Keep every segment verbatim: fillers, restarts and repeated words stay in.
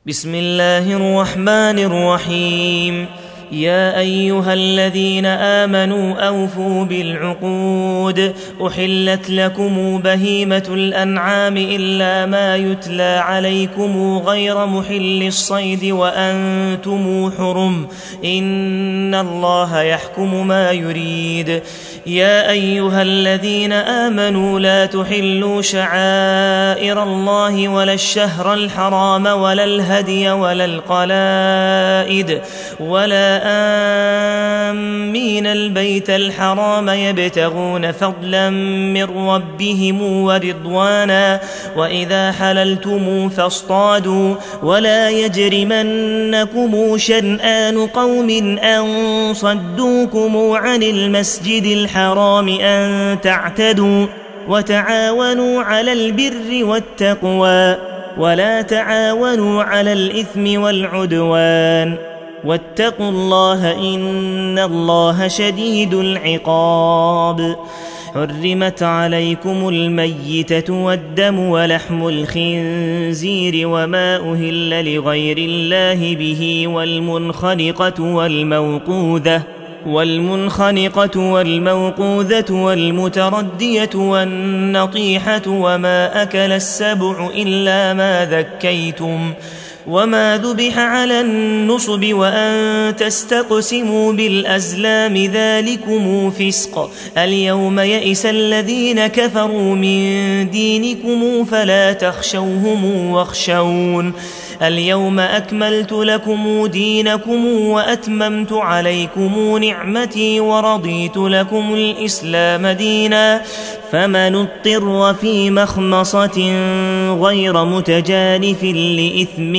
بسم الله الرحمن الرحيم. يا أيها الذين آمنوا أوفوا بالعقود. أحلت لكم بهيمة الأنعام إلا ما يتلى عليكم غير محل الصيد وأنتم حرم، إن الله يحكم ما يريد. يا أيها الذين آمنوا لا تحلوا شعائر الله ولا الشهر الحرام ولا الهدي ولا القلائد ولا آمين البيت الحرام يبتغون فضلا من ربهم ورضوانا، وإذا حللتم فاصطادوا، ولا يجرمنكم شنآن قوم أن صدوكم عن المسجد الحرام أن تعتدوا، وتعاونوا على البر والتقوى ولا تعاونوا على الإثم والعدوان، واتقوا الله إن الله شديد العقاب. حرمت عليكم الميتة والدم ولحم الخنزير وما أهل لغير الله به والمنخنقة والموقوذة والمنخنقة والموقوذة والمتردية والنطيحة وما أكل السبع إلا ما ذكيتم وما ذبح على النصب وأن تستقسموا بالأزلام ذلكم فسق. اليوم يئس الذين كفروا من دينكم فلا تخشوهم واخشون. اليوم أكملت لكم دينكم وأتممت عليكم نعمتي ورضيت لكم الإسلام دينا، فمن اضطر في مخمصة غير متجانف لإثم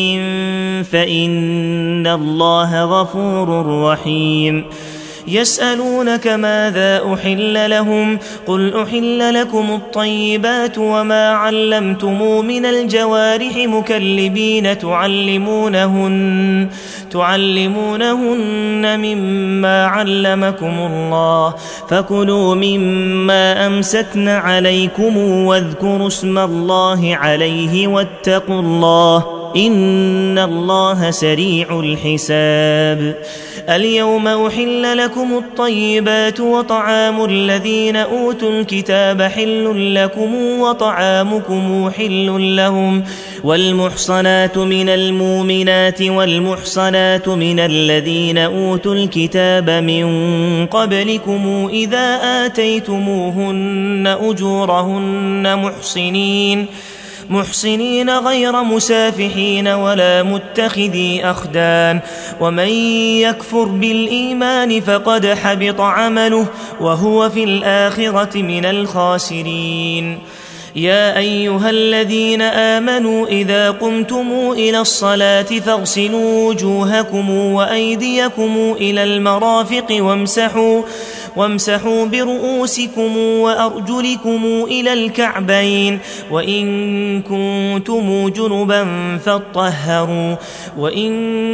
فإن الله غفور رحيم. يسألونك ماذا أحل لهم؟ قل أحل لكم الطيبات وما علمتم من الجوارح مكلبين تعلمونهن تعلمونهن مما علمكم الله، فكلوا مما أمسكن عليكم واذكروا اسم الله عليه واتقوا الله إن الله سريع الحساب. اليوم أحل لكم الطيبات وطعام الذين أوتوا الكتاب حل لكم وطعامكم حل لهم، والمحصنات من المؤمنات والمحصنات من الذين أوتوا الكتاب من قبلكم إذا آتيتموهن أجورهن محصنين محصنين غير مسافحين ولا متخذي أخدان، ومن يكفر بالإيمان فقد حبط عمله وهو في الآخرة من الخاسرين. يا أيها الذين آمنوا إذا قمتم إلى الصلاة فاغسلوا وجوهكم وأيديكم إلى المرافق وامسحوا وامسحوا برؤوسكم وأرجلكم إلى الكعبين، وإن كنتم جنبا فاطهروا، وإن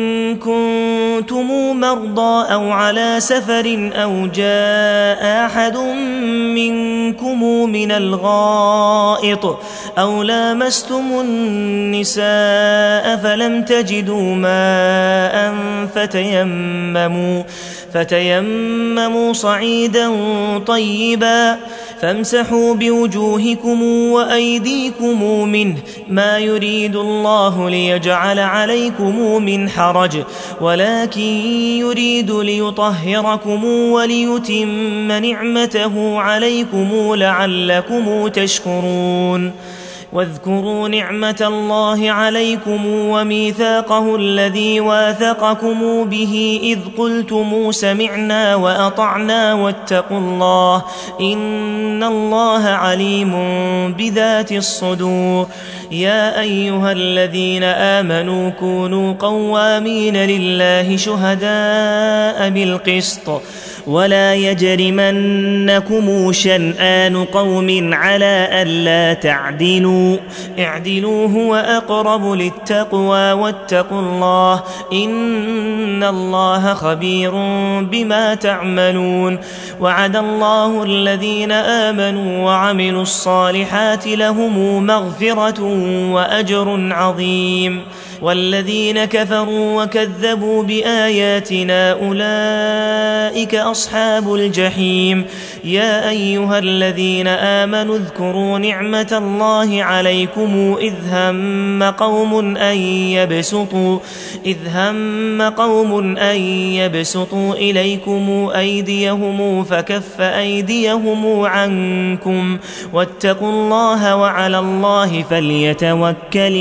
كنتم مرضى أو على سفر أو جاء أحد منكم من الغائط أو لامستم النساء فلم تجدوا ماء فتيمموا فتيمموا صعيدا طيبا فامسحوا بوجوهكم وأيديكم منه، ما يريد الله ليجعل عليكم من حرج ولكن يريد ليطهركم وليتم نعمته عليكم لعلكم تشكرون. واذكروا نعمة الله عليكم وميثاقه الذي واثقكم به إذ قلتم سمعنا وأطعنا واتقوا الله إن الله عليم بذات الصدور. يا أيها الذين آمنوا كونوا قوامين لله شهداء بالقسط، ولا يجرمنكم شنآن قوم على ألا تعدلوا، اعدلوا هو أقرب للتقوى واتقوا الله إن الله خبير بما تعملون. وعد الله الذين آمنوا وعملوا الصالحات لهم مغفرة وأجر عظيم. والذين كفروا وكذبوا بآياتنا أولئك أصحاب الجحيم يا أيها الذين آمنوا اذكروا نعمة الله عليكم إذ هم قوم أن يبسطوا إذ هم قوم أن يبسطوا إليكم أيديهم فكف أيديهم عنكم واتقوا الله وعلى الله فليتوكل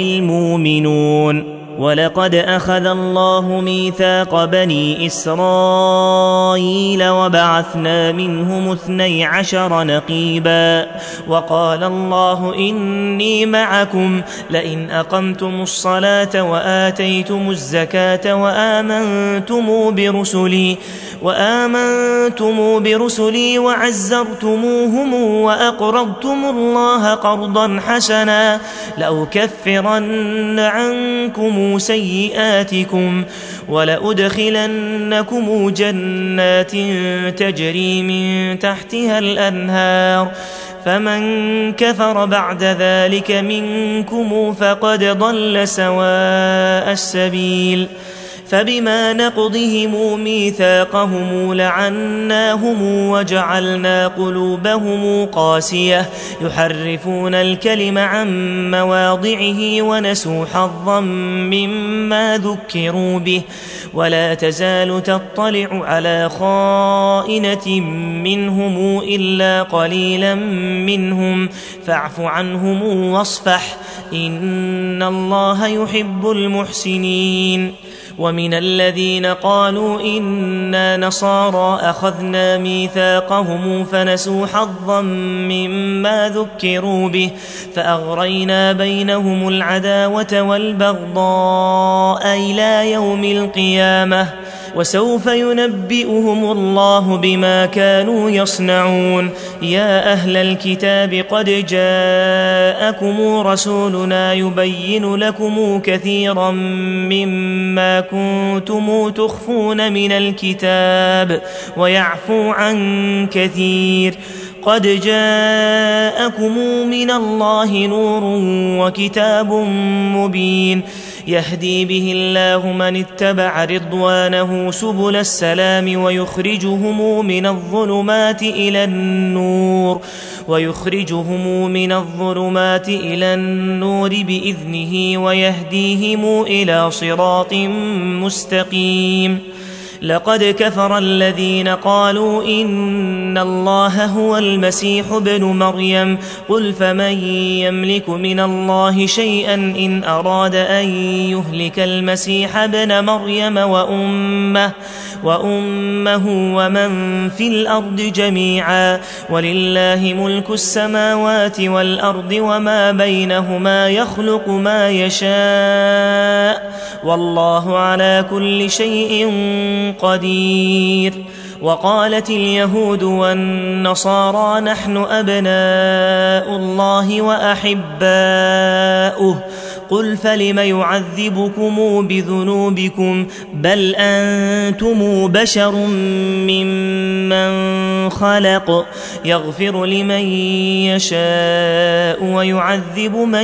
المؤمنون ولقد أخذ الله ميثاق بني إسرائيل وبعثنا منهم اثني عشر نقيبا وقال الله إني معكم لئن أقمتم الصلاة وآتيتم الزكاة وآمنتم برسلي وآمنتم برسلي وعزرتموهم وأقرضتم الله قرضا حسنا لأكفرن عنكم سيئاتكم ولأدخلنكم جنات تجري من تحتها الأنهار فمن كفر بعد ذلك منكم فقد ضل سواء السبيل فبما نقضهم ميثاقهم لعناهم وجعلنا قلوبهم قاسية يحرفون الكلم عن مواضعه ونسوا حظا مما ذكروا به ولا تزال تطلع على خائنة منهم إلا قليلا منهم فاعف عنهم واصفح إن الله يحب المحسنين ومن الذين قالوا إنا نصارى أخذنا ميثاقهم فنسوا حظا مما ذكروا به فأغرينا بينهم العداوة والبغضاء إلى يوم القيامة وسوف ينبئهم الله بما كانوا يصنعون يا أهل الكتاب قد جاءكم رسولنا يبين لكم كثيرا مما كنتم تخفون من الكتاب ويعفو عن كثير قد جاءكم من الله نور وكتاب مبين يهدي به الله من اتبع رضوانه سبل السلام ويخرجهم من الظلمات إلى النور ويخرجهم من الظلمات إلى النور بإذنه ويهديهم إلى صراط مستقيم لقد كفر الذين قالوا إن الله هو المسيح ابن مريم قل فمن يملك من الله شيئا إن أراد أن يهلك المسيح ابن مريم وأمه, وأمه ومن في الأرض جميعا ولله ملك السماوات والأرض وما بينهما يخلق ما يشاء والله على كل شيء قدير وقالت اليهود والنصارى نحن أبناء الله وأحباؤه قل فلم يعذبكم بذنوبكم بل أنتم بشر ممن خلق يغفر لمن يشاء ويعذب من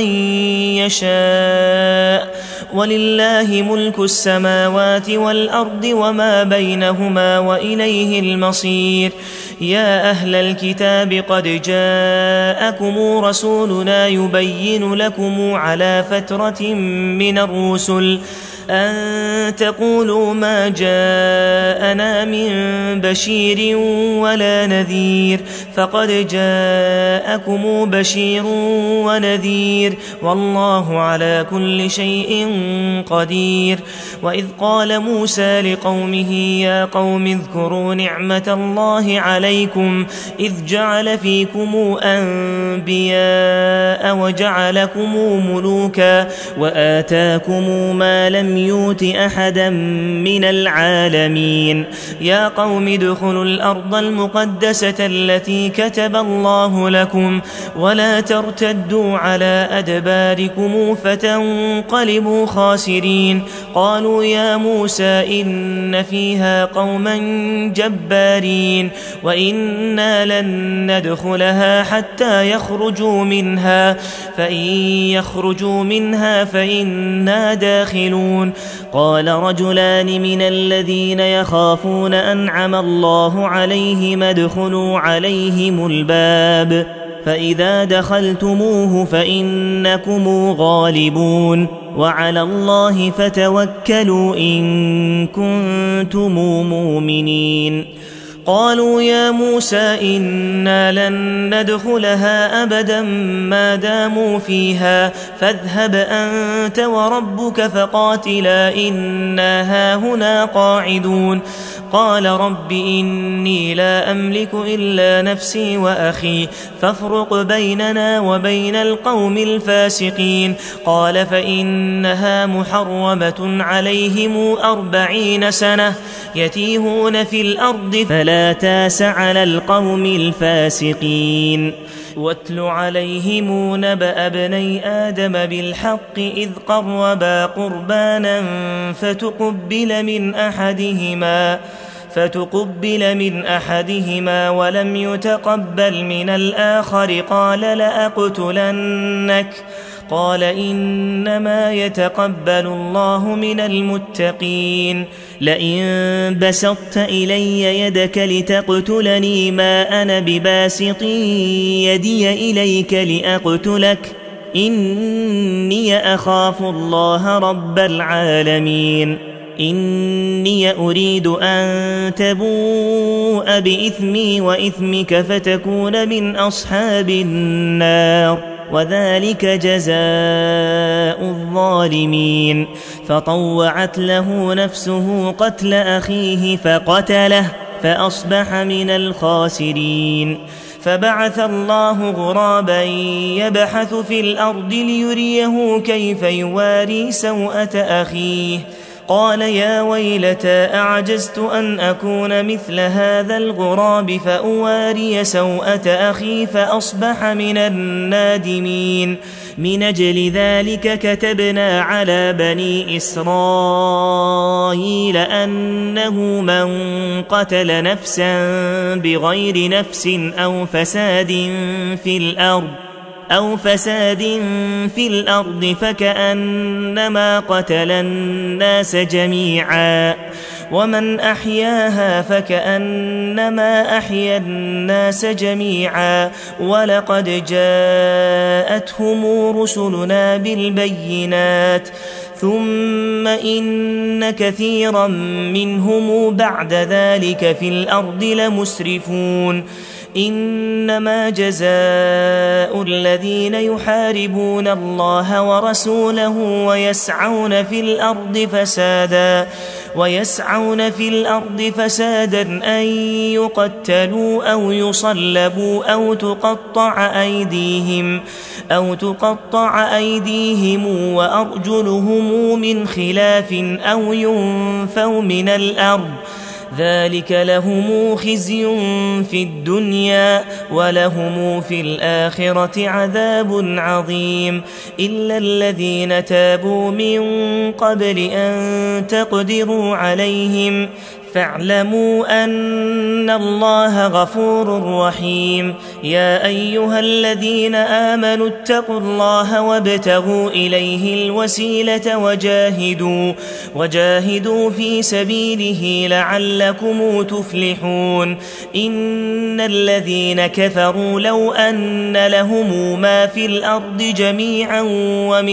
يشاء ولله ملك السماوات والأرض وما بينهما وإليه المصير يا أهل الكتاب قد جاءكم رسولنا يبين لكم على فترة من الرسل أن تقولوا ما جاءنا من بشير ولا نذير فقد جاءكم بشير ونذير والله على كل شيء قدير وإذ قال موسى لقومه يا قوم اذكروا نعمة الله عليكم إذ جعل فيكم أنبياء وجعلكم ملوكا وآتاكم ما لم لم يؤت أحدا من العالمين يا قوم ادخلوا الأرض المقدسة التي كتب الله لكم ولا ترتدوا على أدباركم فتنقلبوا خاسرين قالوا يا موسى إن فيها قوما جبارين وإنا لن ندخلها حتى يخرجوا منها فإن يخرجوا منها فإنا داخلون قال رجلان من الذين يخافون أنعم الله عليهم ادخلوا عليهم الباب فإذا دخلتموه فإنكم غالبون وعلى الله فتوكلوا إن كنتم مؤمنين قالوا يا موسى إنا لن ندخلها أبدا ما داموا فيها فاذهب أنت وربك فقاتلا إنا هاهنا قاعدون قال رب إني لا أملك إلا نفسي وأخي فافرق بيننا وبين القوم الفاسقين قال فإنها محرمة عليهم أربعين سنة يتيهون في الأرض فلا تاس على القوم الفاسقين واتل عليهم نبأ ابني آدم بالحق إذ قربا قربانا فتقبل من أحدهما فتقبل من أحدهما ولم يتقبل من الآخر قال لأقتلنك قال إنما يتقبل الله من المتقين لئن بسطت إلي يدك لتقتلني ما أنا بباسط يدي إليك لأقتلك إني أخاف الله رب العالمين إني أريد أن تبوء بإثمي وإثمك فتكون من أصحاب النار وذلك جزاء الظالمين فطوعت له نفسه قتل أخيه فقتله فأصبح من الخاسرين فبعث الله غرابا يبحث في الأرض ليريه كيف يواري سوءة أخيه قال يا ويلتى أعجزت أن أكون مثل هذا الغراب فأواري سوءة أخي فأصبح من النادمين من أجل ذلك كتبنا على بني إسرائيل أنه من قتل نفسا بغير نفس أو فساد في الأرض أو فساد في الأرض فكأنما قتل الناس جميعا ومن أحياها فكأنما أحيا الناس جميعا ولقد جاءتهم رسلنا بالبينات ثم إن كثيرا منهم بعد ذلك في الأرض لمسرفون إنما جزاء الذين يحاربون الله ورسوله ويسعون في الأرض فسادا ويسعون في الأرض فسادا أن يقتلوا أو يصلبوا أو تقطع أيديهم أو تقطع أيديهم وأرجلهم من خلاف أو ينفوا من الأرض ذلك لهم خزي في الدنيا ولهم في الآخرة عذاب عظيم إلا الذين تابوا من قبل أن تقدروا عليهم فاعلموا أن الله غفور رحيم يا أيها الذين آمنوا اتقوا الله وابتغوا إليه الوسيلة وجاهدوا, وجاهدوا في سبيله لعلكم تفلحون إن الذين كفروا لو أن لهم ما في الأرض جميعا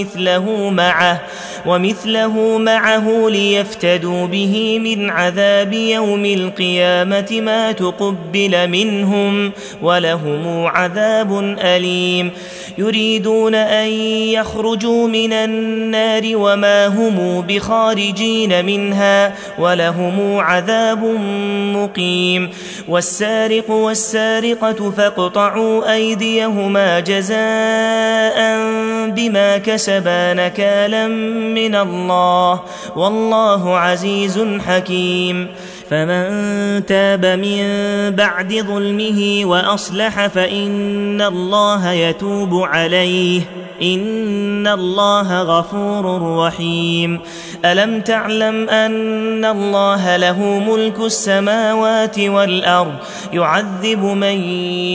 ومثله معه, ومثله معه ليفتدوا به من عذاب يوم القيامة ما تقبل منهم ولهم عذاب أليم يريدون أن يخرجوا من النار وما هم بخارجين منها ولهم عذاب مقيم والسارق والسارقة فاقطعوا أيديهما جزاء بما كسبا نكالا من الله والله عزيز حكيم فمن تاب من بعد ظلمه وأصلح فإن الله يتوب عليه إن الله غفور رحيم ألم تعلم أن الله له ملك السماوات والأرض يعذب من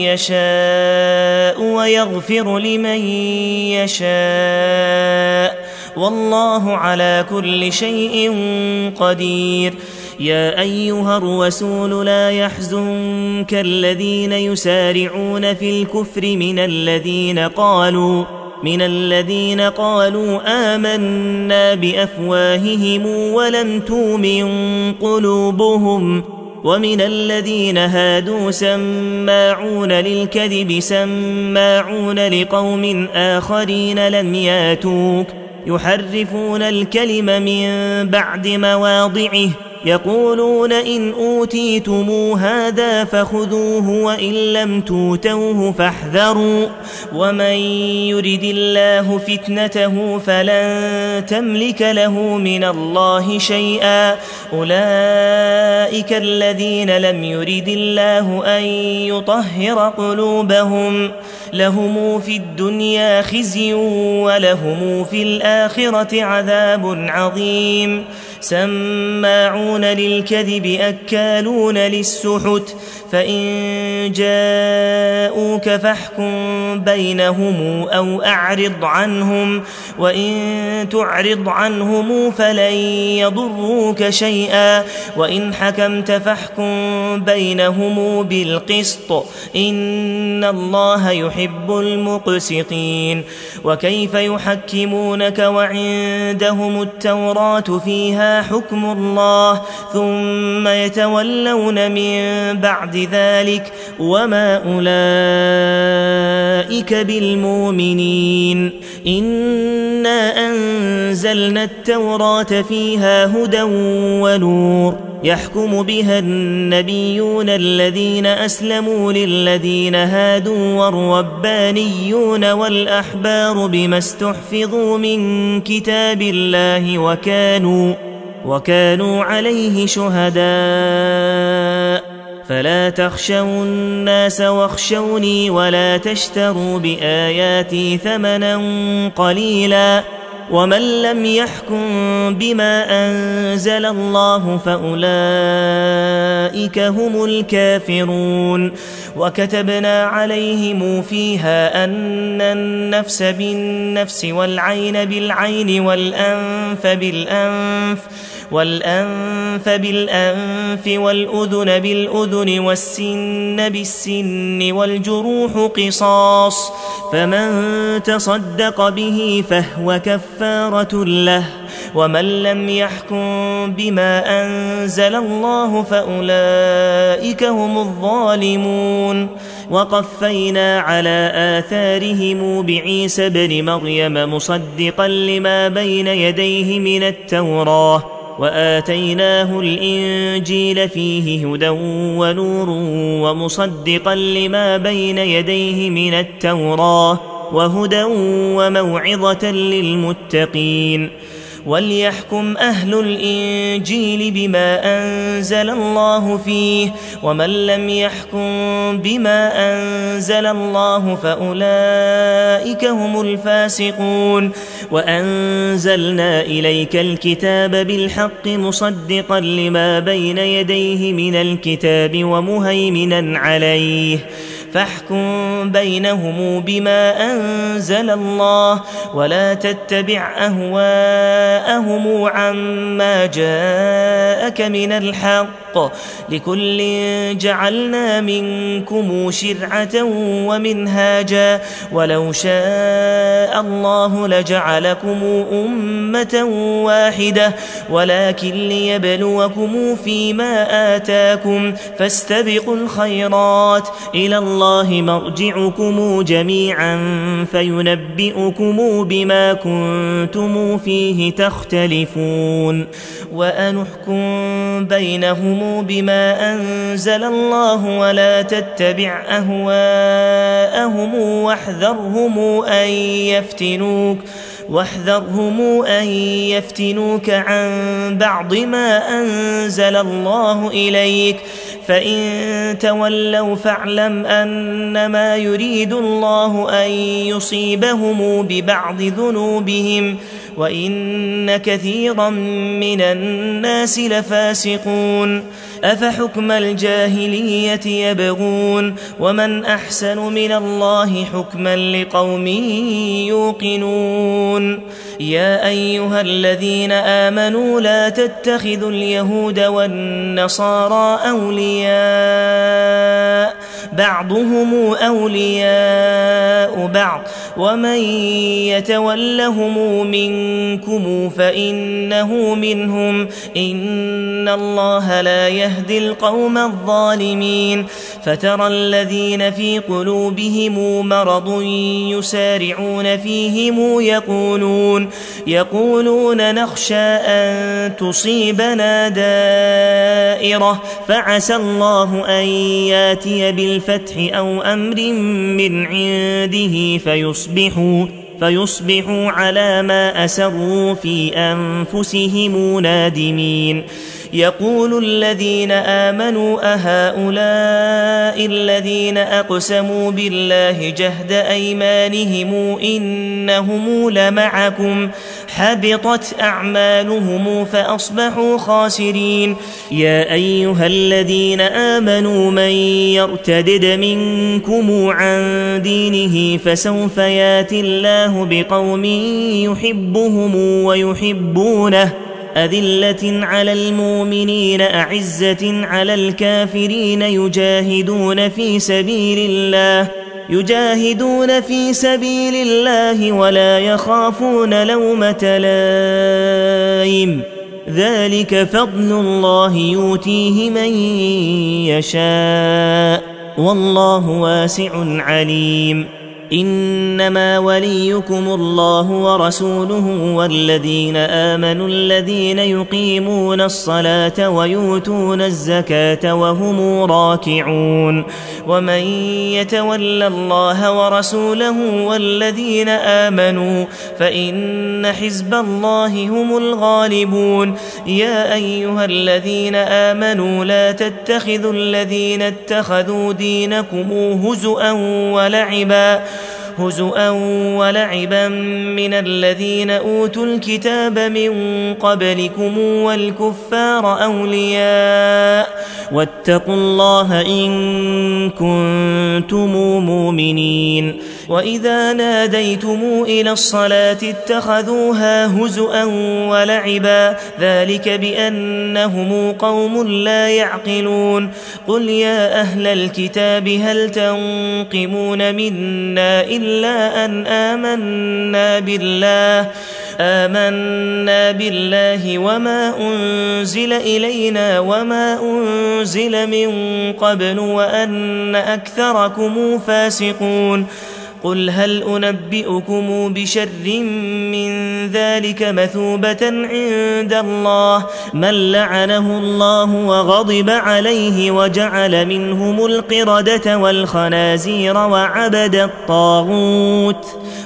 يشاء ويغفر لمن يشاء والله على كل شيء قدير يا أيها الرسول لا يحزنك الذين يسارعون في الكفر من الذين قالوا من الذين قالوا آمنا بأفواههم ولم تؤمن قلوبهم ومن الذين هادوا سماعون للكذب سماعون لقوم آخرين لم ياتوك يحرفون الكلم من بعد مواضعه يقولون إن أوتيتم هذا فخذوه وإن لم توتوه فاحذروا ومن يرد الله فتنته فلن تملك له من الله شيئا أولئك الذين لم يرد الله أن يطهر قلوبهم لهم في الدنيا خزي ولهم في الآخرة عذاب عظيم سماعون للكذب أكالون للسحت فإن جاءوك فاحكم بينهم أو أعرض عنهم وإن تعرض عنهم فلن يضروك شيئا وإن حكمت فاحكم بينهم بالقسط إن الله يحب المقسطين وكيف يحكمونك وعندهم التوراة فيها حكم الله ثم يتولون من بعد ذلك وما أولئك بالمؤمنين إنا أنزلنا التوراة فيها هدى ونور يحكم بها النبيون الذين أسلموا للذين هادوا والربانيون والأحبار بما استحفظوا من كتاب الله وكانوا وكانوا عليه شهداء فلا تخشوا الناس واخشوني ولا تشتروا بآياتي ثمنا قليلا ومن لم يحكم بما أنزل الله فأولئك هم الكافرون وكتبنا عليهم فيها أن النفس بالنفس والعين بالعين والأنف بالأنف والأنف بالأنف والأذن بالأذن والسن بالسن والجروح قصاص فمن تصدق به فهو كفارة له ومن لم يحكم بما أنزل الله فأولئك هم الظالمون وقفينا على آثارهم بعيسى بن مريم مصدقا لما بين يديه من التوراة وآتيناه الإنجيل فيه هدى ونور ومصدقا لما بين يديه من التوراة وهدى وموعظة للمتقين وليحكم أهل الإنجيل بما أنزل الله فيه ومن لم يحكم بما أنزل الله فأولئك هم الفاسقون وأنزلنا إليك الكتاب بالحق مصدقا لما بين يديه من الكتاب ومهيمنا عليه فاحكم بينهم بما أنزل الله ولا تتبع أهواءهم عما جاءك من الحق لكل جعلنا منكم شرعة ومنهاجا ولو شاء الله لجعلكم أمة واحدة ولكن ليبلوكم فيما آتاكم فاستبقوا الخيرات إلى الله مرجعكم جميعا فينبئكم بما كنتم فيه تختلفون وأنحكم بينهم بما أنزل الله ولا تتبع أهواءهم واحذرهم أن يفتنوك واحذرهم أن يفتنوك عن بعض ما أنزل الله إليك فإن تولوا فاعلم أنما يريد الله أن يصيبهم ببعض ذنوبهم وإن كثيرا من الناس لفاسقون أفحكم الجاهلية يبغون ومن أحسن من الله حكما لقوم يوقنون يا أيها الذين آمنوا لا تتخذوا اليهود والنصارى أولياء بعضهم أولياء بعض ومن يتولهم منكم فإنه منهم إن الله لا يهدي القوم الظالمين فترى الذين في قلوبهم مرض يسارعون فيهم يقولون يقولون نخشى أن تصيبنا دائرة فعسى الله أن ياتي بالفتح أو أمر من عنده فيصبحوا فيصبحوا على ما أسروا في أنفسهم نادمين يقول الذين آمنوا أهؤلاء الذين أقسموا بالله جهد أيمانهم إنهم لمعكم حبطت أعمالهم فأصبحوا خاسرين يا أيها الذين آمنوا من يرتدد منكم عن دينه فسوف ياتي الله بقوم يحبهم ويحبونه أذلة على المؤمنين أعزة على الكافرين يجاهدون في سبيل الله يجاهدون في سبيل الله ولا يخافون لومة لائم ذلك فضل الله يؤتيه من يشاء والله واسع عليم إنما وليكم الله ورسوله والذين آمنوا الذين يقيمون الصلاة ويؤتون الزكاة وهم راكعون ومن يتول الله ورسوله والذين آمنوا فإن حزب الله هم الغالبون يا أيها الذين آمنوا لا تتخذوا الذين اتخذوا دينكم هزؤا ولعبا هزؤا ولعبا من الذين أوتوا الكتاب من قبلكم والكفار أولياء واتقوا الله إن كنتم مؤمنين وإذا ناديتم إلى الصلاة اتخذوها هزؤا ولعبا ذلك بأنهم قوم لا يعقلون قل يا أهل الكتاب هل تنقمون منا إلا أن آمنا بالله آمنا بالله وما أنزل إلينا وما أنزل من قبل وأن أكثركم فاسقون قل هل أنبئكم بشر من ذلك مثوبة عند الله من لعنه الله وغضب عليه وجعل منهم القردة والخنازير وعبد الطاغوت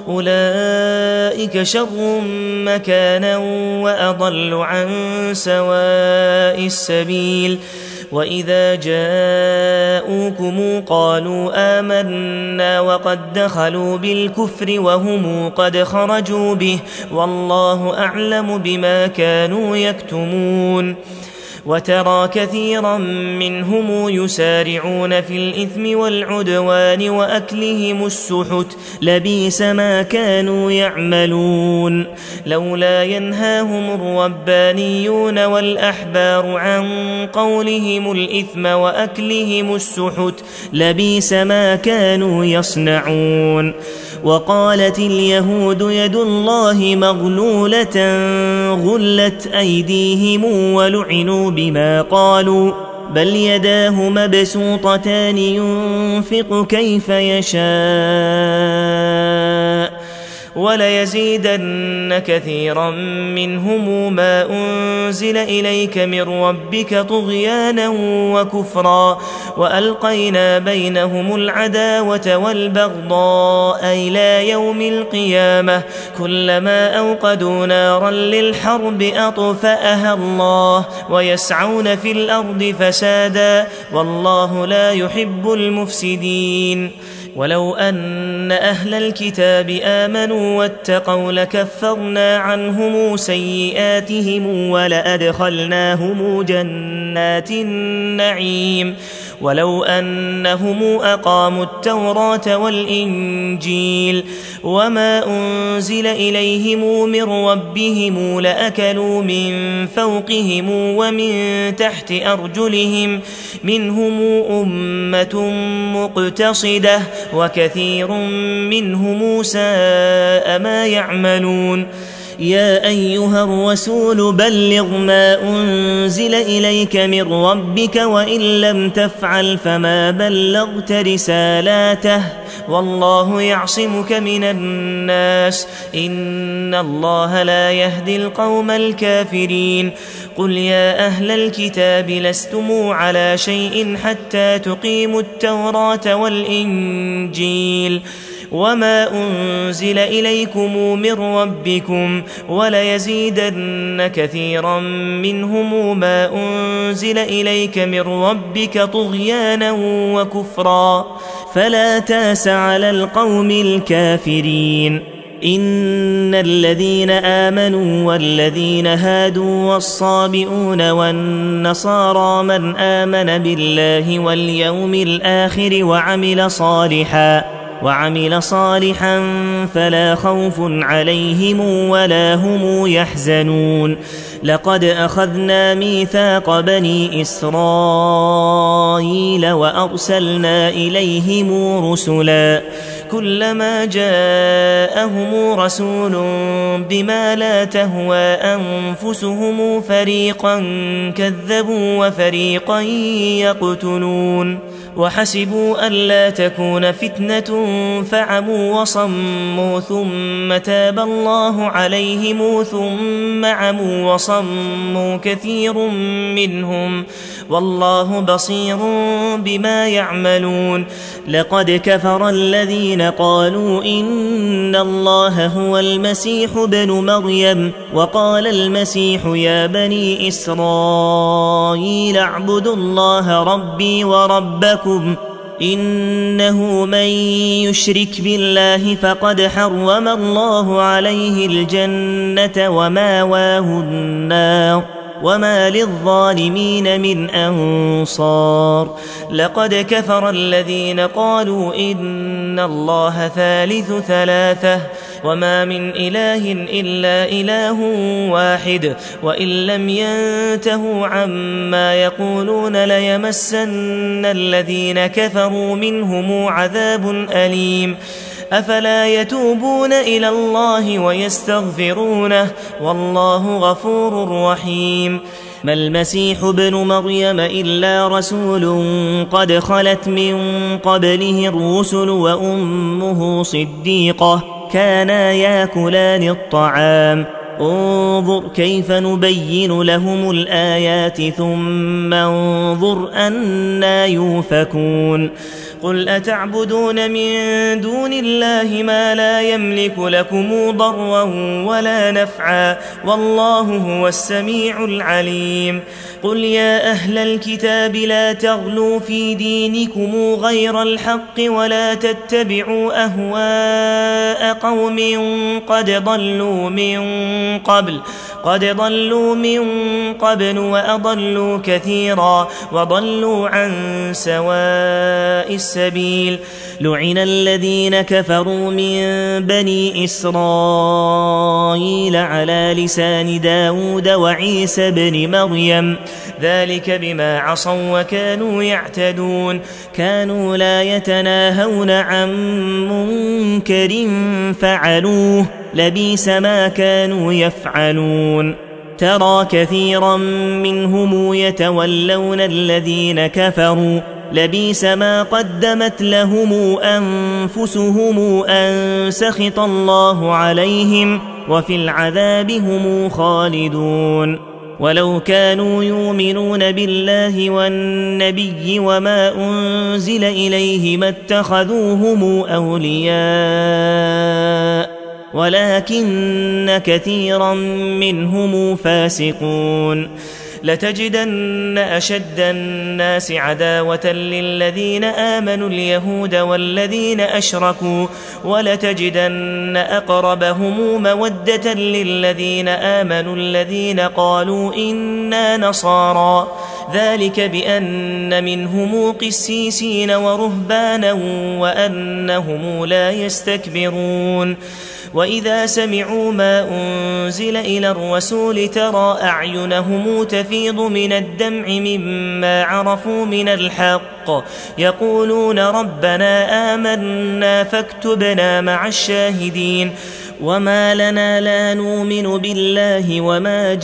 أولئك شر مكانا وأضل عن سواء السبيل وإذا جاءوكم قالوا آمنا وقد دخلوا بالكفر وهم قد خرجوا به والله أعلم بما كانوا يكتمون وترى كثيرا منهم يسارعون في الإثم والعدوان وأكلهم السحت لبئس ما كانوا يعملون لولا ينهاهم الربانيون والأحبار عن قولهم الإثم وأكلهم السحت لبئس ما كانوا يصنعون وقالت اليهود يد الله مغلولة غلت أيديهم ولعنوا بما قالوا بل يداه مبسوطتان ينفق كيف يشاء وليزيدن كثيرا منهم ما أنزل إليك من ربك طغيانا وكفرا وألقينا بينهم العداوة والبغضاء إلى يوم القيامة كلما أوقدوا نارا للحرب أطفأها الله ويسعون في الأرض فسادا والله لا يحب المفسدين ولو أن أهل الكتاب آمنوا واتقوا لكفرنا عنهم سيئاتهم ولأدخلناهم جنات النعيم ولو أنهم أقاموا التوراة والإنجيل وما أنزل إليهم من ربهم لأكلوا من فوقهم ومن تحت أرجلهم منهم أمة مقتصدة وكثير منهم ساء ما يعملون يا أيها الرسول بلغ ما أنزل إليك من ربك وإن لم تفعل فما بلغت رسالاته والله يعصمك من الناس إن الله لا يهدي القوم الكافرين قل يا أهل الكتاب لستم على شيء حتى تقيموا التوراة والإنجيل وما أنزل إليكم من ربكم وليزيدن كثيرا منهم ما أنزل إليك من ربك طغيانا وكفرا فلا تاس على القوم الكافرين إن الذين آمنوا والذين هادوا والصابئون والنصارى من آمن بالله واليوم الآخر وعمل صالحا وعمل صالحا فلا خوف عليهم ولا هم يحزنون لقد أخذنا ميثاق بني إسرائيل وأرسلنا إليهم رسلا كلما جاءهم رسول بما لا تهوى أنفسهم فريقا كذبوا وفريقا يقتلون وحسبوا ألا تكون فتنة فعموا وصموا ثم تاب الله عليهم ثم عموا وصموا كثير منهم والله بصير بما يعملون لقد كفر الذين قالوا إن الله هو المسيح ابن مريم وقال المسيح يا بني إسرائيل اعبدوا الله ربي وربكم إنه من يشرك بالله فقد حرم الله عليه الجنة وماواه النار وما للظالمين من أنصار لقد كفر الذين قالوا إن الله ثالث ثلاثة وما من إله إلا إله واحد وإن لم ينتهوا عما يقولون ليمسن الذين كفروا منهم عذاب أليم أفلا يتوبون إلى الله ويستغفرونه والله غفور رحيم ما المسيح ابن مريم إلا رسول قد خلت من قبله الرسل وأمه صديقة كانا ياكلان الطعام انظر كيف نبين لهم الآيات ثم انظر أنى يؤفكون قل أتعبدون من دون الله ما لا يملك لكم ضرا ولا نفعا والله هو السميع العليم قل يا أهل الكتاب لا تغلوا في دينكم غير الحق ولا تتبعوا أهواء قوم قد ضلوا من قبل قد ضلوا من قبل وأضلوا كثيرا وضلوا عن سواء السبيل لعن الذين كفروا من بني إسرائيل على لسان داود وعيسى بن مريم ذلك بما عصوا وكانوا يعتدون كانوا لا يتناهون عن منكر فعلوه لبئس ما كانوا يفعلون ترى كثيرا منهم يتولون الذين كفروا لبئس ما قدمت لهم أنفسهم أن سخط الله عليهم وفي العذاب هم خالدون ولو كانوا يؤمنون بالله والنبي وما أنزل إليه ما اتخذوهم أولياء ولكن كثيرا منهم فاسقون لتجدن أشد الناس عداوة للذين آمنوا اليهود والذين أشركوا ولتجدن أقربهم مودة للذين آمنوا الذين قالوا إنا نصارى ذلك بأن منهم قسيسين ورهبانا وأنهم لا يستكبرون وإذا سمعوا ما أنزل إلى الرسول ترى أعينهم تفيض من الدمع مما عرفوا من الحق يقولون ربنا آمنا فاكتبنا مع الشاهدين وما لنا لا نؤمن بالله وما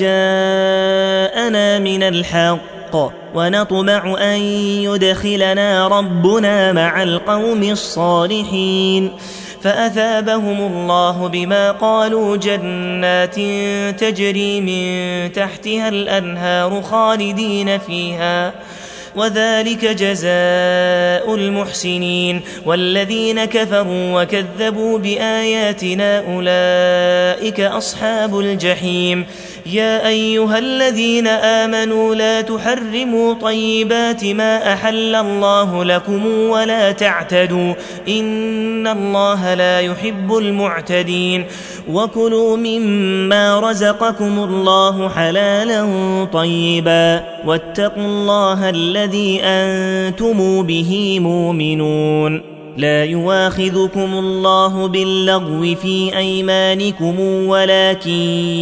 جاءنا من الحق ونطمع أن يدخلنا ربنا مع القوم الصالحين فأثابهم الله بما قالوا جنات تجري من تحتها الأنهار خالدين فيها وذلك جزاء المحسنين والذين كفروا وكذبوا بآياتنا أولئك أصحاب الجحيم يا أيها الذين آمنوا لا تحرموا طيبات ما أحل الله لكم ولا تعتدوا إن الله لا يحب المعتدين وكلوا مما رزقكم الله حلالا طيبا واتقوا الله الذي أنتم به مؤمنون لا يواخذكم الله باللغو في أيمانكم ولكن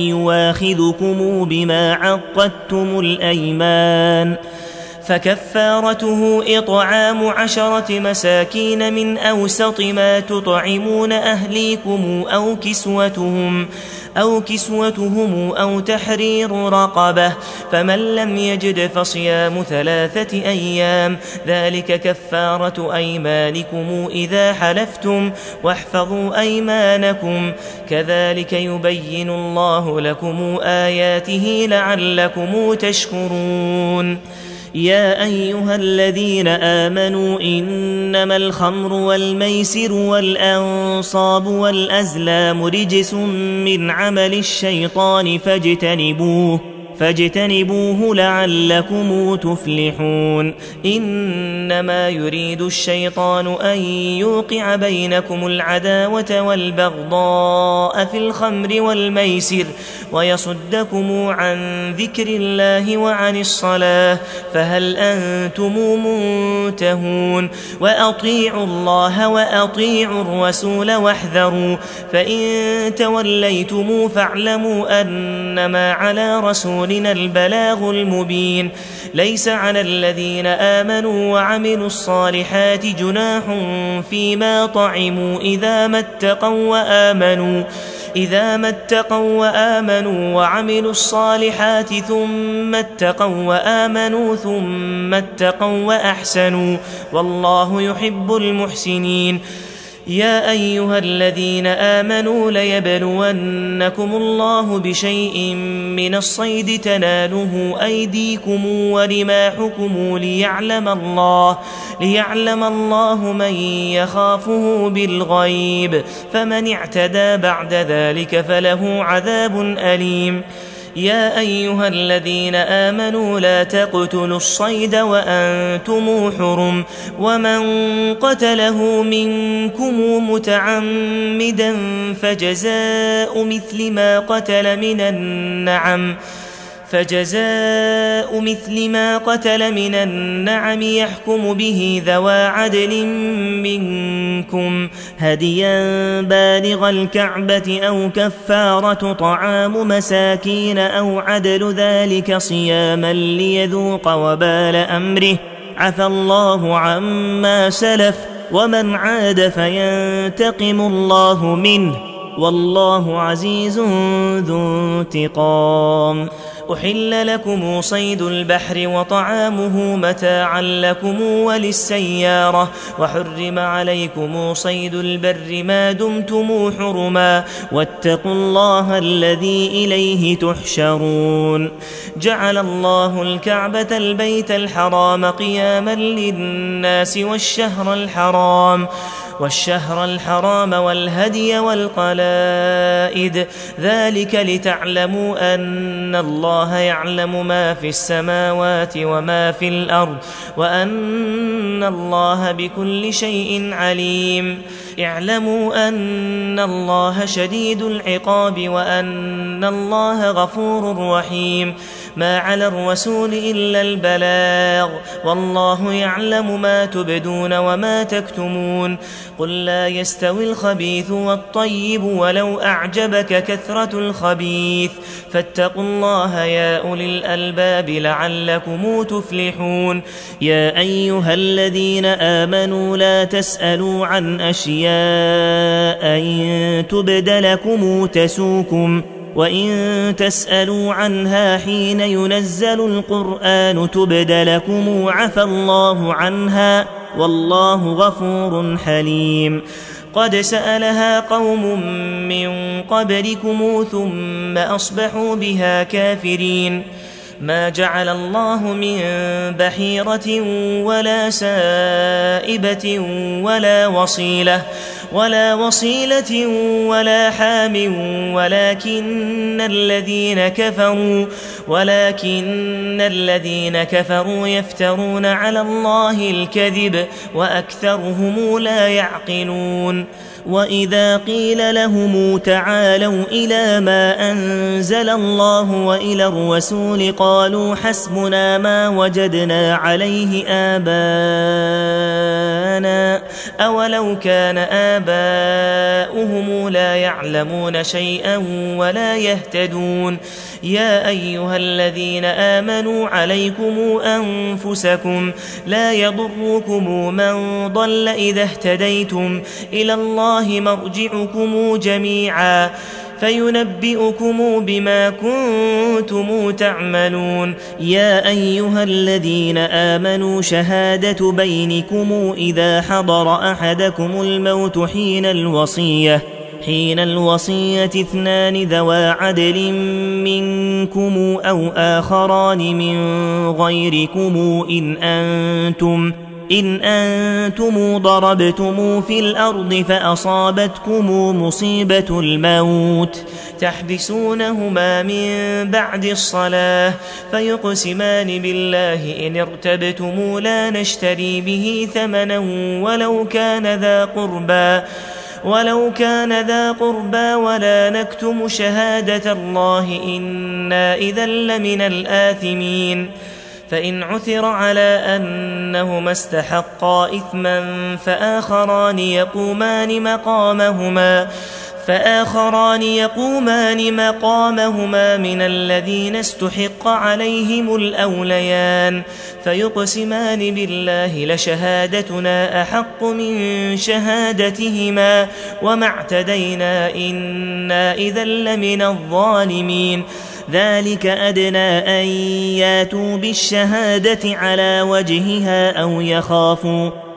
يواخذكم بما عقدتم الأيمان فكفارته إطعام عشرة مساكين من أوسط ما تطعمون أهليكم أو كسوتهم أو كسوتهم أو تحرير رقبة فمن لم يجد فصيام ثلاثة أيام ذلك كفارة أيمانكم إذا حلفتم واحفظوا أيمانكم كذلك يبين الله لكم آياته لعلكم تشكرون يا أيها الذين آمنوا إنما الخمر والميسر والأنصاب والأزلام رجس من عمل الشيطان فاجتنبوه فاجتنبوه لعلكم تفلحون إنما يريد الشيطان أن يوقع بينكم العداوة والبغضاء في الخمر والميسر ويصدكم عن ذكر الله وعن الصلاة فهل أنتم منتهون وأطيعوا الله وأطيعوا الرسول واحذروا فإن توليتم فاعلموا أنما على رسول البلاغ المبين ليس على الذين آمنوا وعملوا الصالحات جناح فيما طعموا إذا ما اتقوا وآمنوا إذا ما اتقوا وآمنوا وعملوا الصالحات ثم اتقوا وآمنوا ثم اتقوا وأحسنوا والله يحب المحسنين يا أيها الذين آمنوا ليبلونكم الله بشيء من الصيد تناله أيديكم ورماحكم ليعلم الله ليعلم الله من يخافه بالغيب فمن اعتدى بعد ذلك فله عذاب أليم يا أيها الذين آمنوا لا تقتلوا الصيد وأنتم حرم ومن قتله منكم متعمدا فجزاء مثل ما قتل من النعم فجزاء مثل ما قتل من النعم يحكم به ذوى عدل منكم هديا بالغ الكعبة أو كفارة طعام مساكين أو عدل ذلك صياما ليذوق وبال أمره عفى الله عما سلف ومن عاد فينتقم الله منه والله عزيز ذو انتقام. أحل لكم صيد البحر وطعامه متاعا لكم وللسيارة وحرم عليكم صيد البر ما دمتم حرما واتقوا الله الذي إليه تحشرون. جعل الله الكعبة البيت الحرام قياما للناس والشهر الحرام والشهر الحرام والهدي والقلائد ذلك لتعلموا أن الله يعلم ما في السماوات وما في الأرض وأن الله بكل شيء عليم. اعلموا أن الله شديد العقاب وأن الله غفور رحيم. ما على الرسول إلا البلاغ والله يعلم ما تبدون وما تكتمون. قل لا يستوي الخبيث والطيب ولو أعجبك كثرة الخبيث فاتقوا الله يا أولي الألباب لعلكم تفلحون. يا أيها الذين آمنوا لا تسألوا عن أشياء إن تبد لكم تسوكم وإن تسألوا عنها حين ينزل القرآن تبد لكم عفى الله عنها والله غفور حليم. قد سألها قوم من قبلكم ثم أصبحوا بها كافرين. ما جعل الله من بحيرة ولا سائبة ولا وصيلة ولا وصيلة ولا حام ولكن الذين كفروا ولكن الذين كفروا يفترون على الله الكذب وأكثرهم لا يعقلون. وإذا قيل لهم تعالوا إلى ما أنزل الله وإلى الرسول قالوا حسبنا ما وجدنا عليه آباءنا أولو كان آباؤهم لا يعلمون شيئا ولا يهتدون. يا أيها الذين آمنوا عليكم أنفسكم لا يضركم من ضل إذا اهتديتم إلى الله مرجعكم جميعا فينبئكم بما كنتم تعملون. يا أيها الذين آمنوا شهادة بينكم إذا حضر أحدكم الموت حين الوصية حين الوصية اثنان ذوى عدل منكم أو آخران من غيركم إن أنتم إن أنتم ضربتم في الأرض فأصابتكم مصيبة الموت تحبسونهما من بعد الصلاة فيقسمان بالله إن ارتبتم لا نشتري به ثمنا ولو كان ذا قربى ولو كان ذا قربى ولا نكتم شهادة الله إنا إذا لمن الآثمين. فإن عثر على أنهما استحقا إثما فآخران يقومان مقامهما فآخران يقومان مقامهما من الذين استحق عليهم الأوليان فيقسمان بالله لشهادتنا أحق من شهادتهما وما اعتدينا إنا إذا لمن الظالمين. ذلك أدنى أن ياتوا بالشهادة على وجهها أو يخافوا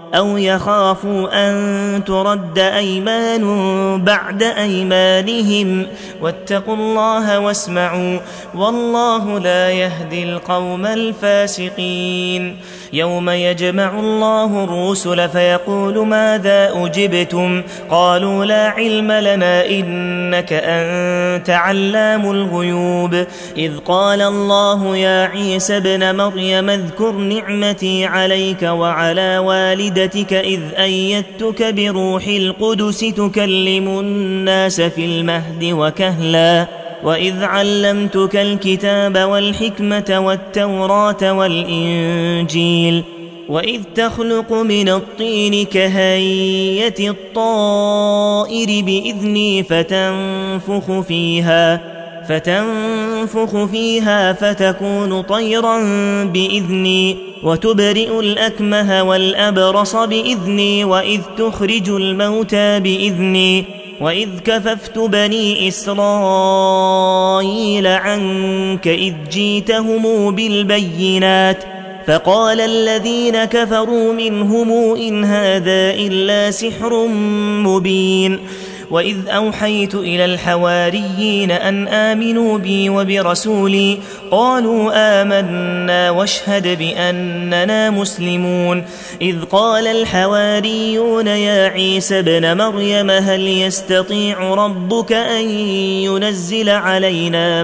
أو يخافوا أن ترد أيمان بعد أيمانهم واتقوا الله واسمعوا والله لا يهدي القوم الفاسقين يوم يجمع الله الرسل فيقول ماذا أجبتم قالوا لا علم لنا إنك أنت علام الغيوب إذ قال الله يا عيسى ابن مريم اذكر نعمتي عليك وعلى والدتك إذ أيدتك بروح القدس تكلم الناس في المهد وكهلا وإذ علمتك الكتاب والحكمة والتوراة والإنجيل وإذ تخلق من الطين كهيئة الطائر بإذني فتنفخ فيها فتنفخ فيها فتكون طيرا بإذني وتبرئ الأكمه والأبرص بإذني وإذ تخرج الموتى بإذني وإذ كففت بني إسرائيل عنك إذ جيتهم بالبينات فقال الذين كفروا منهم إن هذا إلا سحر مبين وإذ أوحيت إلى الحواريين أن آمنوا بي وبرسولي قالوا آمنا واشهد بأننا مسلمون إذ قال الحواريون يا عيسى ابن مريم هل يستطيع ربك أن ينزل علينا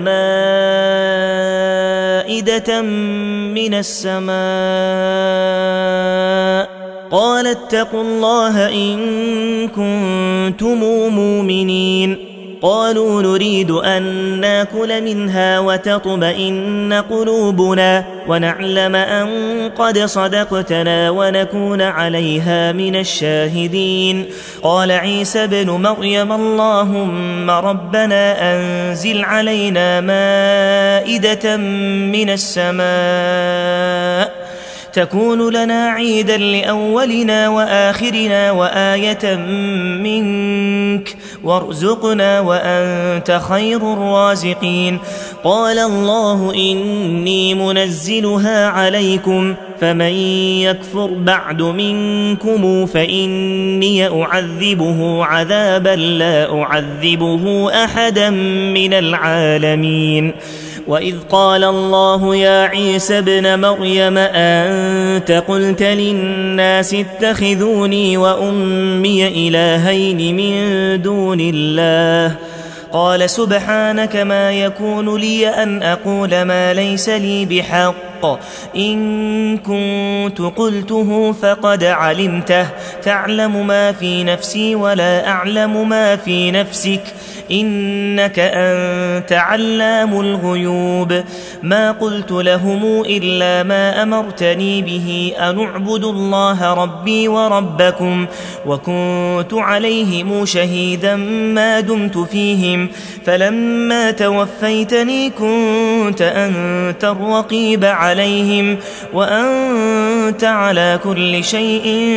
مائدة من السماء قال اتقوا الله إن كنتم مؤمنين قالوا نريد أن ناكل منها وتطمئن قلوبنا ونعلم أن قد صدقتنا ونكون عليها من الشاهدين قال عيسى ابن مريم اللهم ربنا أنزل علينا مائدة من السماء تكون لنا عيدا لأولنا وآخرنا وآية منك وارزقنا وأنت خير الرازقين قال الله إني منزلها عليكم فمن يكفر بعد منكم فإني أعذبه عذابا لا أعذبه أحدا من العالمين وإذ قال الله يا عيسى ابن مريم أنت قلت للناس اتخذوني وأمي إلهين من دون الله قال سبحانك ما يكون لي أن أقول ما ليس لي بحق إن كنت قلته فقد علمته تعلم ما في نفسي ولا أعلم ما في نفسك إنك أنت علام الغيوب ما قلت لهم إلا ما أمرتني به أن اعبدوا الله ربي وربكم وكنت عليهم شهيدا ما دمت فيهم فلما توفيتني كنت أنت الرقيب عليهم وأنت على كل شيء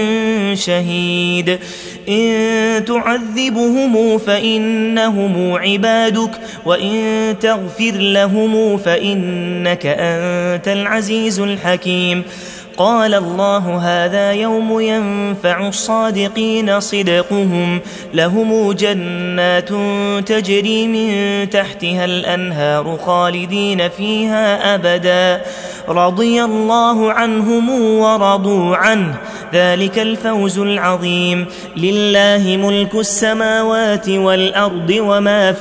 شهيد إن تعذبهم فإنهم عبادك وإن تغفر لهم فإنك أنت العزيز الحكيم قال الله هذا يوم ينفع الصادقين صدقهم لهم جنات تجري من تحتها الأنهار خالدين فيها أبدا رضي الله عنهم ورضوا عنه ذلك الفوز العظيم لله ملك السماوات والأرض وما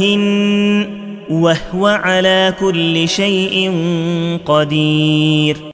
فيهن وهو على كل شيء قدير.